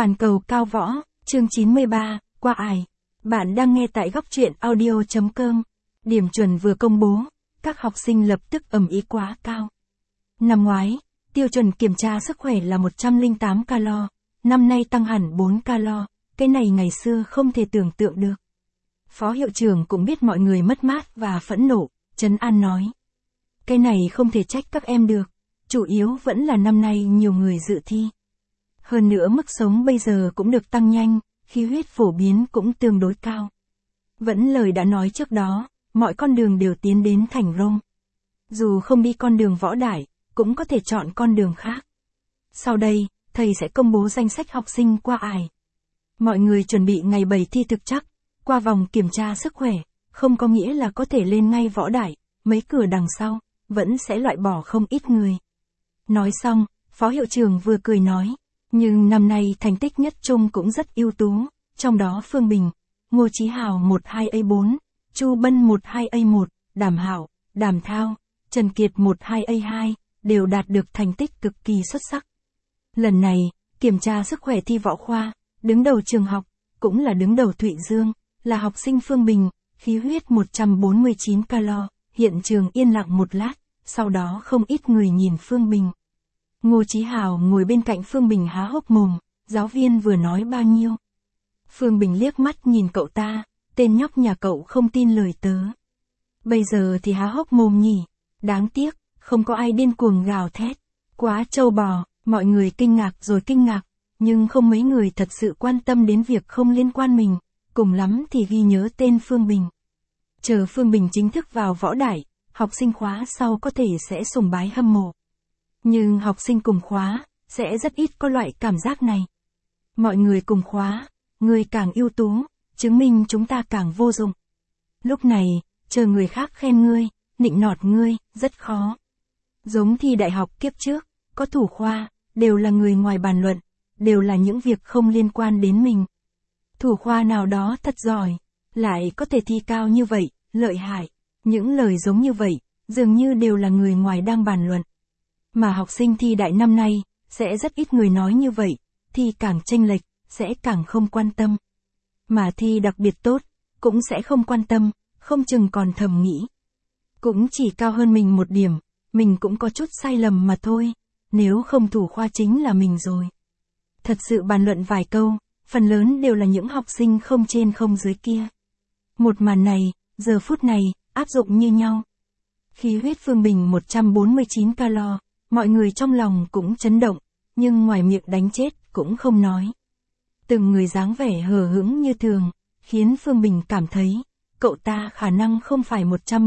Toàn cầu cao võ, chương 93, qua ải. Bạn đang nghe tại góc truyện audio.com. Điểm chuẩn vừa công bố, các học sinh lập tức ầm ĩ quá cao. Năm ngoái, tiêu chuẩn kiểm tra sức khỏe là 108 calo, năm nay tăng hẳn 4 calo, cái này ngày xưa không thể tưởng tượng được. Phó hiệu trưởng cũng biết mọi người mất mát và phẫn nộ, trấn an nói. Cái này không thể trách các em được, chủ yếu vẫn là năm nay nhiều người dự thi. Hơn nữa mức sống bây giờ cũng được tăng nhanh, khí huyết phổ biến cũng tương đối cao. Vẫn lời đã nói trước đó, mọi con đường đều tiến đến thành Rome. Dù không đi con đường võ đại, cũng có thể chọn con đường khác. Sau đây, thầy sẽ công bố danh sách học sinh qua ải. Mọi người chuẩn bị ngày 7 thi thực chắc, qua vòng kiểm tra sức khỏe, không có nghĩa là có thể lên ngay võ đại, mấy cửa đằng sau, vẫn sẽ loại bỏ không ít người. Nói xong, phó hiệu trưởng vừa cười nói. Nhưng năm nay thành tích nhất trung cũng rất ưu tú, trong đó Phương Bình, Ngô Chí Hào 12A4, Chu Bân 12A1, Đàm Hạo, Đàm Thao, Trần Kiệt 12A2, đều đạt được thành tích cực kỳ xuất sắc. Lần này, kiểm tra sức khỏe thi võ khoa, đứng đầu trường học, cũng là đứng đầu Thụy Dương, là học sinh Phương Bình, khí huyết 149 calo, hiện trường yên lặng một lát, sau đó không ít người nhìn Phương Bình. Ngô Chí Hào ngồi bên cạnh Phương Bình há hốc mồm, giáo viên vừa nói bao nhiêu. Phương Bình liếc mắt nhìn cậu ta, tên nhóc nhà cậu không tin lời tớ. Bây giờ thì há hốc mồm nhỉ, đáng tiếc, không có ai điên cuồng gào thét. Quá trâu bò, mọi người kinh ngạc rồi kinh ngạc, nhưng không mấy người thật sự quan tâm đến việc không liên quan mình, cùng lắm thì ghi nhớ tên Phương Bình. Chờ Phương Bình chính thức vào võ đại, học sinh khóa sau có thể sẽ sùng bái hâm mộ. Nhưng học sinh cùng khóa, sẽ rất ít có loại cảm giác này. Mọi người cùng khóa, người càng ưu tú, chứng minh chúng ta càng vô dụng. Lúc này, chờ người khác khen ngươi, nịnh nọt ngươi, rất khó. Giống thi đại học kiếp trước, có thủ khoa, đều là người ngoài bàn luận, đều là những việc không liên quan đến mình. Thủ khoa nào đó thật giỏi, lại có thể thi cao như vậy, lợi hại. Những lời giống như vậy, dường như đều là người ngoài đang bàn luận. Mà học sinh thi đại năm nay, sẽ rất ít người nói như vậy, thi càng chênh lệch, sẽ càng không quan tâm. Mà thi đặc biệt tốt, cũng sẽ không quan tâm, không chừng còn thầm nghĩ. Cũng chỉ cao hơn mình một điểm, mình cũng có chút sai lầm mà thôi, nếu không thủ khoa chính là mình rồi. Thật sự bàn luận vài câu, phần lớn đều là những học sinh không trên không dưới kia. Một màn này, giờ phút này, áp dụng như nhau. Khí huyết Phương Bình 149 calo. Mọi người trong lòng cũng chấn động, nhưng ngoài miệng đánh chết cũng không nói. Từng người dáng vẻ hờ hững như thường, khiến Phương Bình cảm thấy, cậu ta khả năng không phải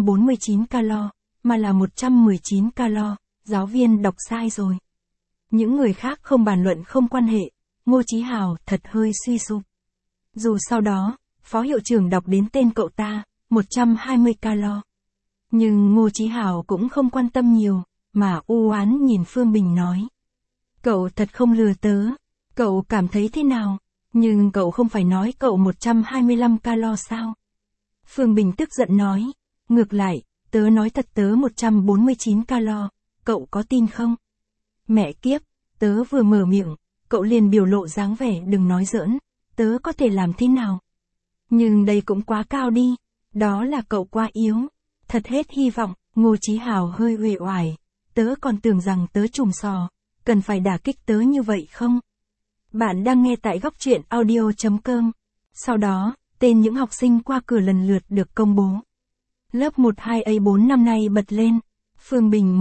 149 calo, mà là 119 calo, giáo viên đọc sai rồi. Những người khác không bàn luận không quan hệ, Ngô Chí Hào thật hơi suy sụp. Dù sau đó, phó hiệu trưởng đọc đến tên cậu ta, 120 calo. Nhưng Ngô Chí Hào cũng không quan tâm nhiều. Mà u oán nhìn Phương Bình nói. Cậu thật không lừa tớ. Cậu cảm thấy thế nào? Nhưng cậu không phải nói cậu 125 calo sao? Phương Bình tức giận nói. Ngược lại, tớ nói thật tớ 149 calo. Cậu có tin không? Mẹ kiếp, tớ vừa mở miệng, cậu liền biểu lộ dáng vẻ đừng nói giỡn. Tớ có thể làm thế nào? Nhưng đây cũng quá cao đi. Đó là cậu quá yếu. Thật hết hy vọng. Ngô Chí Hào hơi uể oải. Tớ còn tưởng rằng tớ trùm sò, cần phải đả kích tớ như vậy không? Bạn đang nghe tại góc truyện audio.com. Sau đó, tên những học sinh qua cửa lần lượt được công bố. Lớp 12A4 năm nay bật lên. Phương Bình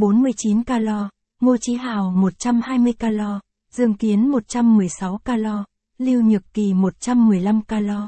149 calo, Ngô Chí Hào 120 calo, Dương Kiến 116 calo, Lưu Nhược Kỳ 115 calo.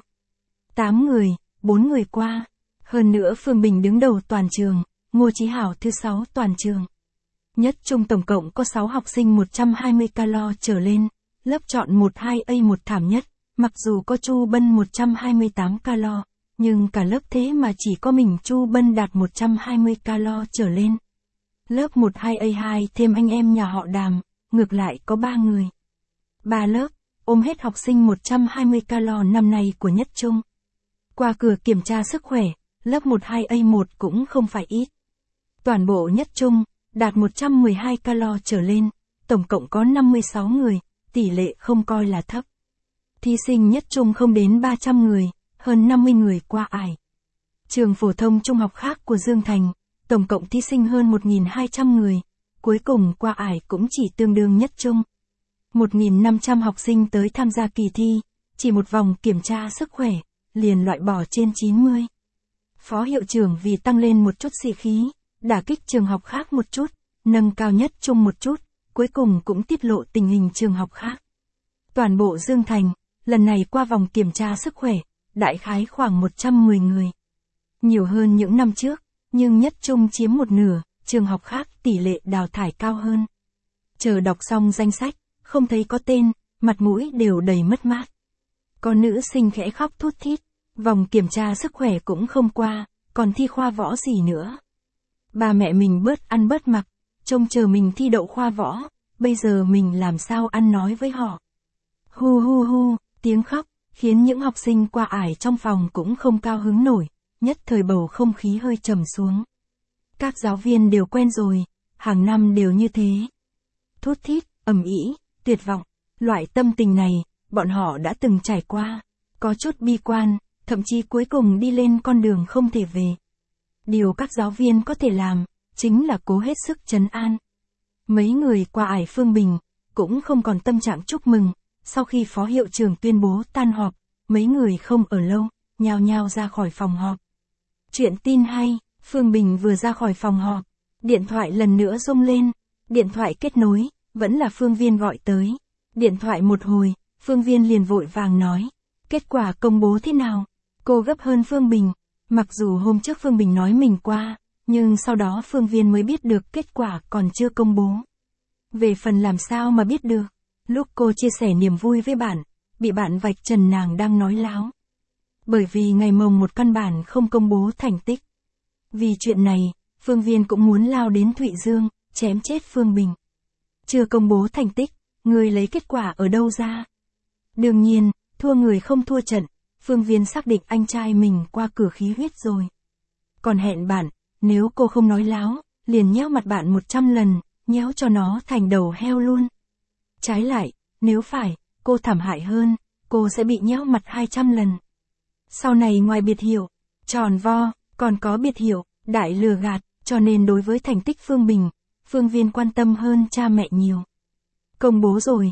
8 người, 4 người qua. Hơn nữa Phương Bình đứng đầu toàn trường, Ngô Chí Hào thứ 6 toàn trường. Nhất trung tổng cộng có 6 học sinh 120 calo trở lên, lớp chọn 12A1 thảm nhất, mặc dù có Chu Bân 128 calo, nhưng cả lớp thế mà chỉ có mình Chu Bân đạt 120 calo trở lên. Lớp 12A2 thêm anh em nhà họ Đàm, ngược lại có 3 người. 3 lớp, ôm hết học sinh 120 calo năm nay của nhất trung. Qua cửa kiểm tra sức khỏe, lớp 12A1 cũng không phải ít. Toàn bộ nhất trung, đạt 112 calo trở lên, tổng cộng có 56 người, tỷ lệ không coi là thấp. Thí sinh nhất trung không đến 300 người, hơn 50 người qua ải. Trường phổ thông trung học khác của Dương Thành, tổng cộng thí sinh hơn 1.200 người, cuối cùng qua ải cũng chỉ tương đương nhất trung. 1.500 học sinh tới tham gia kỳ thi, chỉ một vòng kiểm tra sức khỏe, liền loại bỏ trên 90. Phó hiệu trưởng vì tăng lên một chút sĩ khí, đả kích trường học khác một chút, nâng cao nhất trung một chút, cuối cùng cũng tiết lộ tình hình trường học khác. Toàn bộ Dương Thành, lần này qua vòng kiểm tra sức khỏe, đại khái khoảng 110 người. Nhiều hơn những năm trước, nhưng nhất trung chiếm một nửa, trường học khác tỷ lệ đào thải cao hơn. Chờ đọc xong danh sách, không thấy có tên, mặt mũi đều đầy mất mát. Có nữ sinh khẽ khóc thút thít, vòng kiểm tra sức khỏe cũng không qua, còn thi khoa võ gì nữa. Ba mẹ mình bớt ăn bớt mặc, trông chờ mình thi đậu khoa võ, bây giờ mình làm sao ăn nói với họ. Hu hu hu, tiếng khóc, khiến những học sinh qua ải trong phòng cũng không cao hứng nổi, nhất thời bầu không khí hơi trầm xuống. Các giáo viên đều quen rồi, hàng năm đều như thế. Thút thít, ầm ĩ, tuyệt vọng, loại tâm tình này, bọn họ đã từng trải qua, có chút bi quan, thậm chí cuối cùng đi lên con đường không thể về. Điều các giáo viên có thể làm, chính là cố hết sức trấn an. Mấy người qua ải Phương Bình, cũng không còn tâm trạng chúc mừng, sau khi phó hiệu trưởng tuyên bố tan họp, mấy người không ở lâu, nhao nhao ra khỏi phòng họp. Chuyện tin hay, Phương Bình vừa ra khỏi phòng họp, điện thoại lần nữa rung lên, điện thoại kết nối, vẫn là Phương Viên gọi tới. Điện thoại một hồi, Phương Viên liền vội vàng nói, kết quả công bố thế nào? Cô gấp hơn Phương Bình, mặc dù hôm trước Phương Bình nói mình qua, nhưng sau đó Phương Viên mới biết được kết quả còn chưa công bố. Về phần làm sao mà biết được, lúc cô chia sẻ niềm vui với bạn, bị bạn vạch trần nàng đang nói láo. Bởi vì ngày mồng một căn bản không công bố thành tích. Vì chuyện này, Phương Viên cũng muốn lao đến Thụy Dương, chém chết Phương Bình. Chưa công bố thành tích, người lấy kết quả ở đâu ra? Đương nhiên, thua người không thua trận, Phương Viên xác định anh trai mình qua cửa khí huyết rồi. Còn hẹn bạn, nếu cô không nói láo, liền nhéo mặt bạn 100 lần, nhéo cho nó thành đầu heo luôn. Trái lại, nếu phải, cô thảm hại hơn, cô sẽ bị nhéo mặt 200 lần. Sau này ngoài biệt hiệu, tròn vo, còn có biệt hiệu, đại lừa gạt, cho nên đối với thành tích Phương Bình, Phương Viên quan tâm hơn cha mẹ nhiều. Công bố rồi,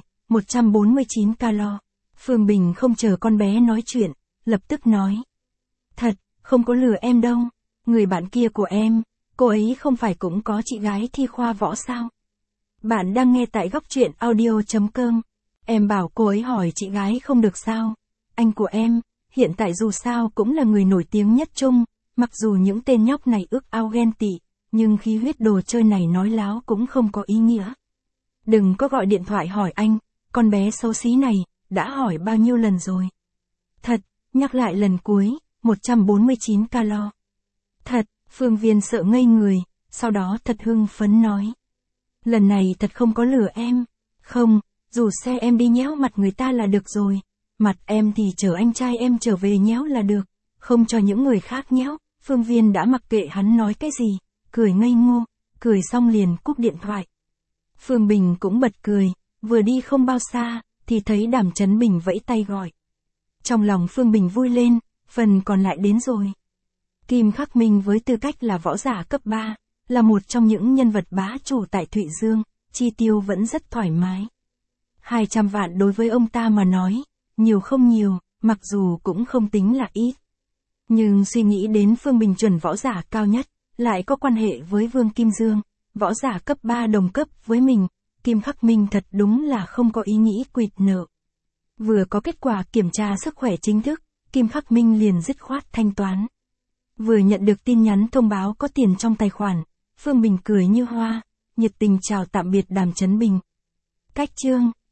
149 calo. Phương Bình không chờ con bé nói chuyện, lập tức nói. Thật, không có lừa em đâu, người bạn kia của em, cô ấy không phải cũng có chị gái thi khoa võ sao? Bạn đang nghe tại góc truyện audio.com. Em bảo cô ấy hỏi chị gái không được sao? Anh của em, hiện tại dù sao cũng là người nổi tiếng nhất trung, mặc dù những tên nhóc này ước ao ghen tị, nhưng khí huyết đồ chơi này nói láo cũng không có ý nghĩa. Đừng có gọi điện thoại hỏi anh, con bé xấu xí này, đã hỏi bao nhiêu lần rồi. Thật, nhắc lại lần cuối, 149 calo. Thật, Phương Viên sợ ngây người, sau đó thật hưng phấn nói. Lần này thật không có lừa em. Không, dù xe em đi nhéo mặt người ta là được rồi. Mặt em thì chờ anh trai em trở về nhéo là được. Không cho những người khác nhéo. Phương Viên đã mặc kệ hắn nói cái gì, cười ngây ngô, cười xong liền cúp điện thoại. Phương Bình cũng bật cười, vừa đi không bao xa, thì thấy Đàm Chấn Bình vẫy tay gọi. Trong lòng Phương Bình vui lên, phần còn lại đến rồi. Kim Khắc Minh với tư cách là võ giả cấp 3, là một trong những nhân vật bá chủ tại Thụy Dương, chi tiêu vẫn rất thoải mái. 200 vạn đối với ông ta mà nói, nhiều không nhiều, mặc dù cũng không tính là ít. Nhưng suy nghĩ đến Phương Bình chuẩn võ giả cao nhất, lại có quan hệ với Vương Kim Dương, võ giả cấp 3 đồng cấp với mình, Kim Khắc Minh thật đúng là không có ý nghĩ quỵt nợ. Vừa có kết quả kiểm tra sức khỏe chính thức, Kim Khắc Minh liền dứt khoát thanh toán. Vừa nhận được tin nhắn thông báo có tiền trong tài khoản, Phương Bình cười như hoa, nhiệt tình chào tạm biệt Đàm Chấn Bình. Cách chương